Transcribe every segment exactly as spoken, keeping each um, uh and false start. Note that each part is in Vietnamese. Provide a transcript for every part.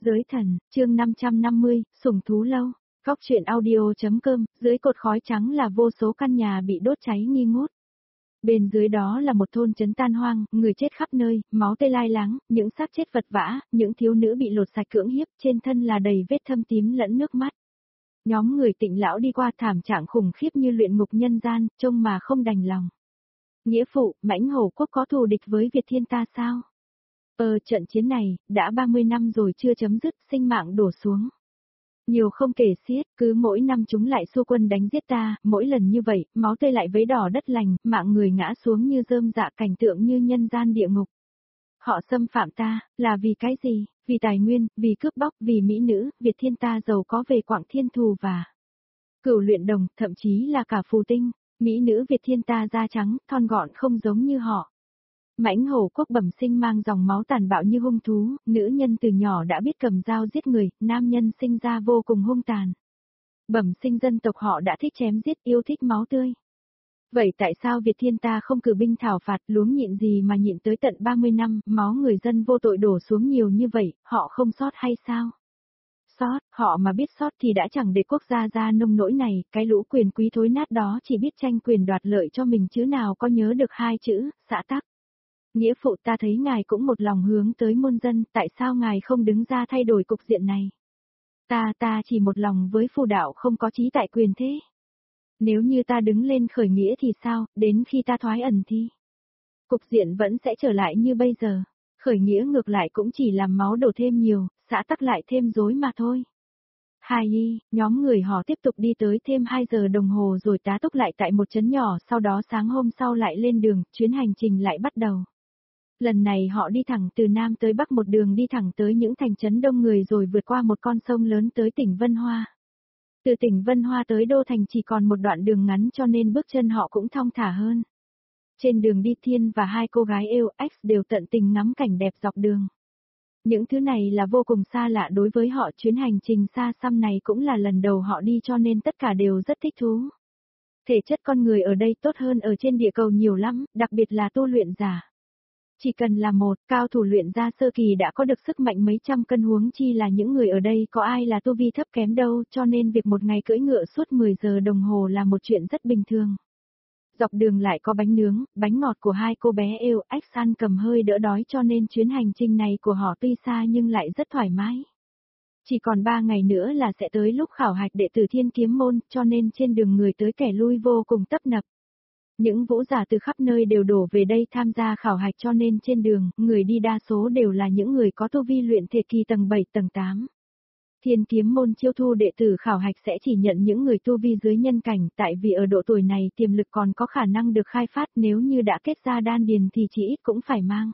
Giới thần, chương năm trăm năm mươi, sủng thú lâu. Góc truyện audio.com, dưới cột khói trắng là vô số căn nhà bị đốt cháy nghi ngút. Bên dưới đó là một thôn trấn tan hoang, người chết khắp nơi, máu tươi lai láng, những xác chết vật vã, những thiếu nữ bị lột sạch cưỡng hiếp, trên thân là đầy vết thâm tím lẫn nước mắt. Nhóm người Tịnh lão đi qua thảm trạng khủng khiếp như luyện ngục nhân gian, trông mà không đành lòng. Nghĩa phụ, Mãnh Hổ quốc có thù địch với Việt Thiên ta sao? Ờ, trận chiến này, đã ba mươi năm rồi chưa chấm dứt, sinh mạng đổ xuống. Nhiều không kể xiết, cứ mỗi năm chúng lại xua quân đánh giết ta, mỗi lần như vậy, máu tươi lại vấy đỏ đất lành, mạng người ngã xuống như rơm rạ, cảnh tượng như nhân gian địa ngục. Họ xâm phạm ta, là vì cái gì? Vì tài nguyên, vì cướp bóc, vì mỹ nữ, Việt Thiên ta giàu có về Quảng Thiên Thù và Cửu Luyện Đồng, thậm chí là cả phù tinh. Mỹ nữ Việt Thiên ta da trắng, thon gọn không giống như họ. Mãnh Hổ quốc bẩm sinh mang dòng máu tàn bạo như hung thú, nữ nhân từ nhỏ đã biết cầm dao giết người, nam nhân sinh ra vô cùng hung tàn. Bẩm sinh dân tộc họ đã thích chém giết, yêu thích máu tươi. Vậy tại sao Việt Thiên ta không cử binh thảo phạt, luống nhịn gì mà nhịn tới tận ba mươi năm, máu người dân vô tội đổ xuống nhiều như vậy, họ không sót hay sao? Sót, họ mà biết sót thì đã chẳng để quốc gia ra nông nỗi này, cái lũ quyền quý thối nát đó chỉ biết tranh quyền đoạt lợi cho mình chứ nào có nhớ được hai chữ, xã tắc. Nghĩa phụ, ta thấy ngài cũng một lòng hướng tới muôn dân, tại sao ngài không đứng ra thay đổi cục diện này? Ta, ta chỉ một lòng với phù đạo không có chí tại quyền thế. Nếu như ta đứng lên khởi nghĩa thì sao, đến khi ta thoái ẩn thì cục diện vẫn sẽ trở lại như bây giờ. Khởi nghĩa ngược lại cũng chỉ làm máu đổ thêm nhiều, xã tắc lại thêm rối mà thôi. Hai y, nhóm người họ tiếp tục đi tới thêm hai giờ đồng hồ rồi tá túc lại tại một trấn nhỏ, sau đó sáng hôm sau lại lên đường, chuyến hành trình lại bắt đầu. Lần này họ đi thẳng từ Nam tới Bắc, một đường đi thẳng tới những thành trấn đông người rồi vượt qua một con sông lớn tới tỉnh Vân Hoa. Từ tỉnh Vân Hoa tới Đô Thành chỉ còn một đoạn đường ngắn cho nên bước chân họ cũng thong thả hơn. Trên đường đi, Thiên và hai cô gái yêu X đều tận tình ngắm cảnh đẹp dọc đường. Những thứ này là vô cùng xa lạ đối với họ, chuyến hành trình xa xăm này cũng là lần đầu họ đi cho nên tất cả đều rất thích thú. Thể chất con người ở đây tốt hơn ở trên địa cầu nhiều lắm, đặc biệt là tu luyện giả. Chỉ cần là một cao thủ luyện ra sơ kỳ đã có được sức mạnh mấy trăm cân, huống chi là những người ở đây có ai là tu vi thấp kém đâu, cho nên việc một ngày cưỡi ngựa suốt mười giờ đồng hồ là một chuyện rất bình thường. Dọc đường lại có bánh nướng, bánh ngọt của hai cô bé yêu X ăn cầm hơi đỡ đói cho nên chuyến hành trình này của họ tuy xa nhưng lại rất thoải mái. Chỉ còn ba ngày nữa là sẽ tới lúc khảo hạch đệ tử Thiên Kiếm môn, cho nên trên đường người tới kẻ lui vô cùng tấp nập. Những vũ giả từ khắp nơi đều đổ về đây tham gia khảo hạch cho nên trên đường, người đi đa số đều là những người có tu vi luyện thể kỳ tầng bảy tầng tám. Thiên Kiếm môn chiêu thu đệ tử khảo hạch sẽ chỉ nhận những người tu vi dưới nhân cảnh, tại vì ở độ tuổi này tiềm lực còn có khả năng được khai phát, nếu như đã kết ra đan điền thì chỉ ít cũng phải mang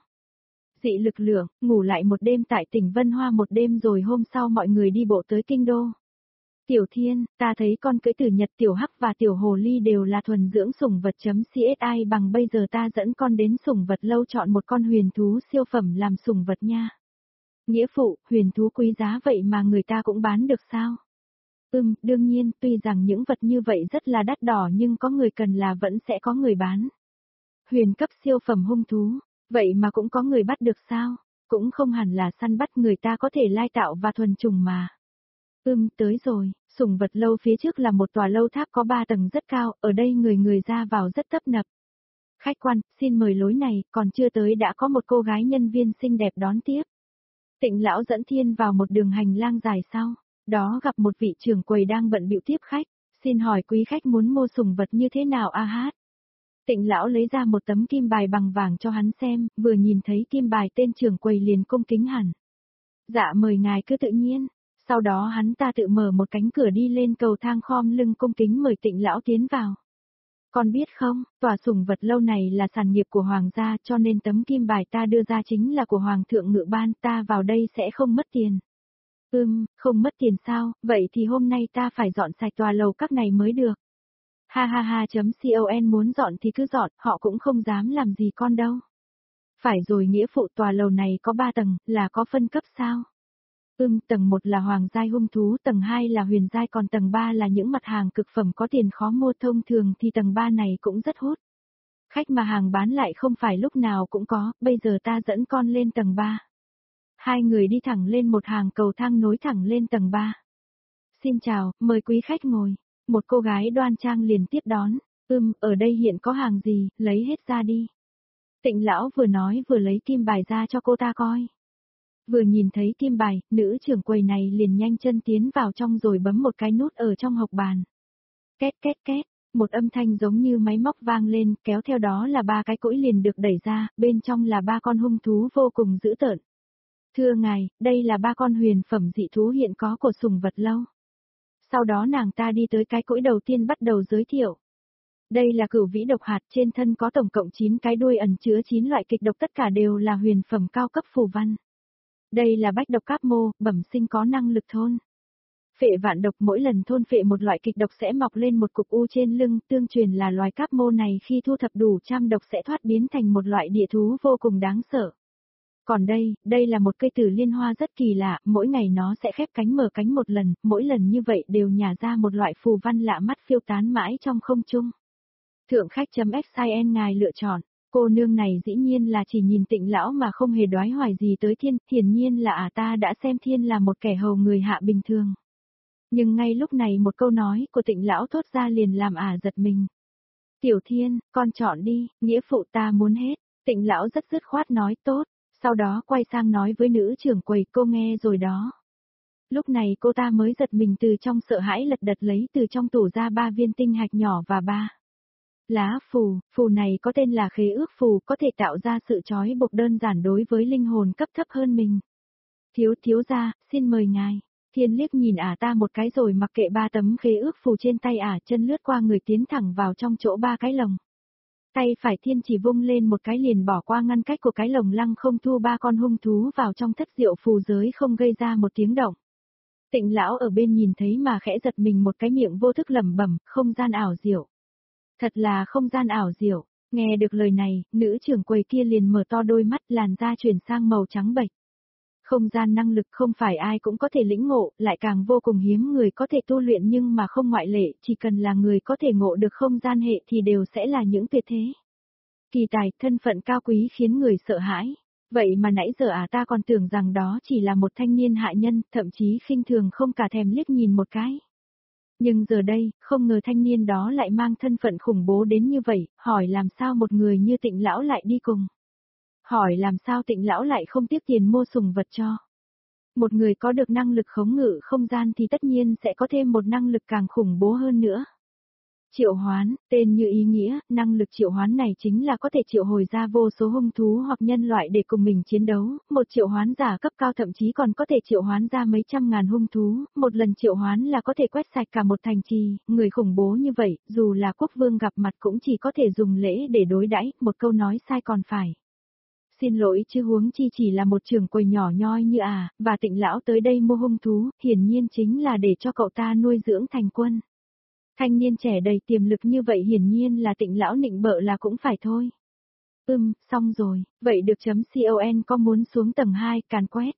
dị lực lượng, ngủ lại một đêm tại tỉnh Vân Hoa một đêm rồi hôm sau mọi người đi bộ tới kinh đô. Tiểu Thiên, ta thấy con cưỡi Tử Nhật, Tiểu Hắc và Tiểu Hồ Ly đều là thuần dưỡng sủng vật.csi, bằng bây giờ ta dẫn con đến sủng vật lâu chọn một con huyền thú siêu phẩm làm sủng vật nha. Nghĩa phụ, huyền thú quý giá vậy mà người ta cũng bán được sao? Ừm, đương nhiên, tuy rằng những vật như vậy rất là đắt đỏ nhưng có người cần là vẫn sẽ có người bán. Huyền cấp siêu phẩm hung thú, vậy mà cũng có người bắt được sao? Cũng không hẳn là săn bắt, người ta có thể lai tạo và thuần trùng mà. Ừm, tới rồi, sủng vật lâu phía trước là một tòa lâu tháp có ba tầng rất cao, ở đây người người ra vào rất tấp nập. Khách quan, xin mời lối này, còn chưa tới đã có một cô gái nhân viên xinh đẹp đón tiếp. Tịnh lão dẫn Thiên vào một đường hành lang dài sau, đó gặp một vị trưởng quầy đang bận bịu tiếp khách, xin hỏi quý khách muốn mua sủng vật như thế nào a hát. Tịnh lão lấy ra một tấm kim bài bằng vàng cho hắn xem, vừa nhìn thấy kim bài tên trưởng quầy liền cung kính hẳn. Dạ mời ngài cứ tự nhiên. Sau đó hắn ta tự mở một cánh cửa đi lên cầu thang khom lưng cung kính mời Tịnh lão tiến vào. Con biết không, tòa sủng vật lâu này là sản nghiệp của hoàng gia cho nên tấm kim bài ta đưa ra chính là của hoàng thượng ngự ban, ta vào đây sẽ không mất tiền. Ừm, không mất tiền sao, vậy thì hôm nay ta phải dọn sạch tòa lầu các này mới được. Ha ha ha chấm con muốn dọn thì cứ dọn, họ cũng không dám làm gì con đâu. Phải rồi nghĩa phụ, tòa lầu này có ba tầng, là có phân cấp sao? Ừm, tầng một là hoàng giai hung thú, tầng hai là huyền giai, còn tầng ba là những mặt hàng cực phẩm có tiền khó mua, thông thường thì tầng ba này cũng rất hút. Khách mà hàng bán lại không phải lúc nào cũng có, bây giờ ta dẫn con lên tầng ba. Hai người đi thẳng lên một hàng cầu thang nối thẳng lên tầng ba. Xin chào, mời quý khách ngồi. Một cô gái đoan trang liền tiếp đón. Ừm, ở đây hiện có hàng gì, lấy hết ra đi. Tịnh lão vừa nói vừa lấy kim bài ra cho cô ta coi. Vừa nhìn thấy kim bài, nữ trưởng quầy này liền nhanh chân tiến vào trong rồi bấm một cái nút ở trong hộc bàn. Két két két, một âm thanh giống như máy móc vang lên, kéo theo đó là ba cái cũi liền được đẩy ra, bên trong là ba con hung thú vô cùng dữ tợn. Thưa ngài, đây là ba con huyền phẩm dị thú hiện có của sùng vật lâu. Sau đó nàng ta đi tới cái cũi đầu tiên bắt đầu giới thiệu. Đây là cửu vĩ độc hạt, trên thân có tổng cộng chín cái đuôi ẩn chứa chín loại kịch độc, tất cả đều là huyền phẩm cao cấp phù văn. Đây là bách độc cáp mô, bẩm sinh có năng lực thôn phệ vạn độc, mỗi lần thôn phệ một loại kịch độc sẽ mọc lên một cục u trên lưng, tương truyền là loài cáp mô này khi thu thập đủ trăm độc sẽ thoát biến thành một loại địa thú vô cùng đáng sợ. Còn đây, đây là một cây tử liên hoa rất kỳ lạ, mỗi ngày nó sẽ khép cánh mở cánh một lần, mỗi lần như vậy đều nhả ra một loại phù văn lạ mắt phiêu tán mãi trong không trung. Thượng khách.xin ngài lựa chọn, cô nương này dĩ nhiên là chỉ nhìn Tịnh lão mà không hề đoái hoài gì tới thiên, hiển nhiên là à ta đã xem thiên là một kẻ hầu người hạ bình thường. Nhưng ngay lúc này một câu nói của Tịnh lão thốt ra liền làm ả giật mình. Tiểu Thiên, con chọn đi, nghĩa phụ ta muốn hết. Tịnh lão rất dứt khoát nói tốt, sau đó quay sang nói với nữ trưởng quầy, cô nghe rồi đó. Lúc này cô ta mới giật mình từ trong sợ hãi, lật đật lấy từ trong tủ ra ba viên tinh hạch nhỏ và ba lá phù. Phù này có tên là khế ước phù, có thể tạo ra sự trói buộc đơn giản đối với linh hồn cấp thấp hơn mình. Thiếu thiếu gia, xin mời ngài. Thiên liếc nhìn ả ta một cái rồi mặc kệ ba tấm khế ước phù trên tay ả, chân lướt qua người tiến thẳng vào trong chỗ ba cái lồng. Tay phải Thiên chỉ vung lên một cái liền bỏ qua ngăn cách của cái lồng, lăng không thu ba con hung thú vào trong thất diệu phù giới, không gây ra một tiếng động. Tịnh lão ở bên nhìn thấy mà khẽ giật mình một cái, miệng vô thức lẩm bẩm, không gian ảo diệu. Thật là không gian ảo diệu. Nghe được lời này, nữ trưởng quầy kia liền mở to đôi mắt, làn da chuyển sang màu trắng bệch. Không gian năng lực không phải ai cũng có thể lĩnh ngộ, lại càng vô cùng hiếm người có thể tu luyện, nhưng mà không ngoại lệ, chỉ cần là người có thể ngộ được không gian hệ thì đều sẽ là những tuyệt thế. Kỳ tài, thân phận cao quý khiến người sợ hãi. Vậy mà nãy giờ à ta còn tưởng rằng đó chỉ là một thanh niên hạ nhân, thậm chí khinh thường không cả thèm liếc nhìn một cái. Nhưng giờ đây, không ngờ thanh niên đó lại mang thân phận khủng bố đến như vậy, hỏi làm sao một người như Tịnh lão lại đi cùng. Hỏi làm sao Tịnh lão lại không tiếc tiền mua sùng vật cho. Một người có được năng lực khống ngự không gian thì tất nhiên sẽ có thêm một năng lực càng khủng bố hơn nữa. Triệu hoán, tên như ý nghĩa, năng lực triệu hoán này chính là có thể triệu hồi ra vô số hung thú hoặc nhân loại để cùng mình chiến đấu, một triệu hoán giả cấp cao thậm chí còn có thể triệu hoán ra mấy trăm ngàn hung thú, một lần triệu hoán là có thể quét sạch cả một thành trì, người khủng bố như vậy, dù là quốc vương gặp mặt cũng chỉ có thể dùng lễ để đối đãi, một câu nói sai còn phải. Xin lỗi chứ huống chi chỉ là một trưởng quầy nhỏ nhoi như à, và Tịnh lão tới đây mua hung thú, hiển nhiên chính là để cho cậu ta nuôi dưỡng thành quân. Thanh niên trẻ đầy tiềm lực như vậy hiển nhiên là Tịnh lão nịnh bợ là cũng phải thôi. Ừm, xong rồi, vậy được chấm con có muốn xuống tầng hai càn quét?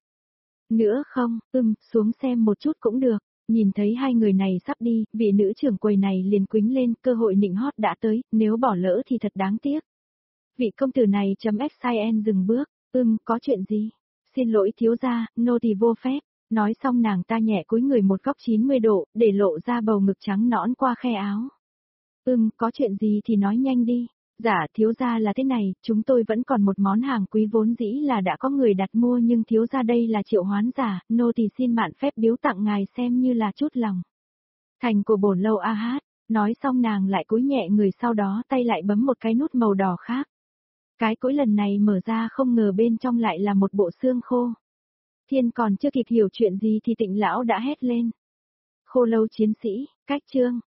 Nữa không, ừm, xuống xem một chút cũng được. Nhìn thấy hai người này sắp đi, vị nữ trưởng quầy này liền quính lên, cơ hội nịnh hót đã tới, nếu bỏ lỡ thì thật đáng tiếc. Vị công tử này chấm xin dừng bước, ừm, có chuyện gì? Xin lỗi thiếu gia, nô tỳ vô phép. Nói xong nàng ta nhẹ cúi người một góc chín mươi độ, để lộ ra bầu ngực trắng nõn qua khe áo. Ừm, có chuyện gì thì nói nhanh đi. Dạ thiếu gia là thế này, chúng tôi vẫn còn một món hàng quý vốn dĩ là đã có người đặt mua, nhưng thiếu gia đây là triệu hoán giả, nô tỳ xin mạn phép biếu tặng ngài xem như là chút lòng. Thành của bổn lâu a hát, nói xong nàng lại cúi nhẹ người, sau đó tay lại bấm một cái nút màu đỏ khác. Cái cối lần này mở ra, không ngờ bên trong lại là một bộ xương khô. Thiên còn chưa kịp hiểu chuyện gì thì Tịnh lão đã hét lên. Khô lâu chiến sĩ, cách chương.